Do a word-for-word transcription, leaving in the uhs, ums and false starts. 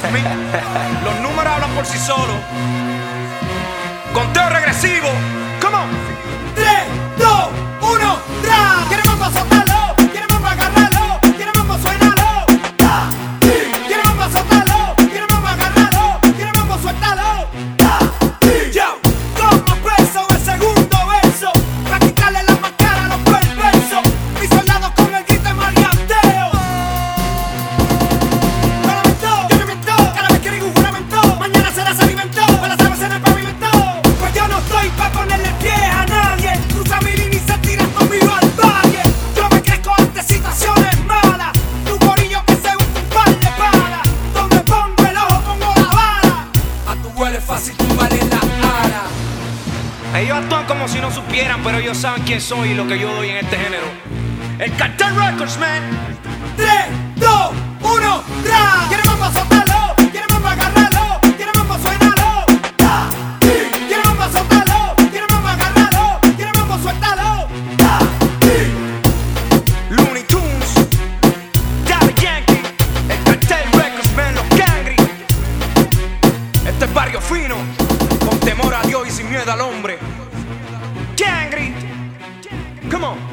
me. Los números hablan por sí solos. Conteo regresivo. Come on. tres, dos, uno, ¡tra! ¿Quieres mambo? Sótalo. ¿Quieres mambo? Agárralo. ¿Quieres mambo? Suénalo. ¡Ta! ¡Ti! ¿Quieres mambo? Sótalo. ¿Quieres mambo? Agárralo. ¿Quieres mambo? Suéltalo. ¡Ta! ¡Ti! Yo, como preso el segundo verso, para quitarle la máscara a los perversos. Mis soldados con el grito de marianteo. Juramento, yo no miento. Cada vez quieren un juramento. Mañana será se alimentó. Para las aves en el pavimento. Pues yo no estoy pa' ponerle pie a nadie. Cruza mi línea y se tira conmigo al valle. Yo me crezco ante situaciones malas. Tu gorillo que se usa un par de balas. Donde pongo el ojo pongo la bala. A tu huele fácil tú vales la ala. Ellos actúan como si no supieran, pero ellos saben quién soy y lo que yo doy en este género. El Cartel Records, man. tres, dos, uno, ¡tra! ¿Quieres mambo? Sótalo. ¿Quieres mambo? Agárralo. ¿Quieres mambo? Suénalo. ¡Ta! ¡Ti! ¿Quieres mambo? Sótalo. ¿Quieres mambo? Agárralo. ¿Quieres mambo? Suéltalo. ¡Ta! ¡Ti! Looney Tunes, Daddy Yankee, el Cartel Records, man, los Cangri. Este es barrio fino, con temor a Dios y sin miedo al hombre. Cangri, come on.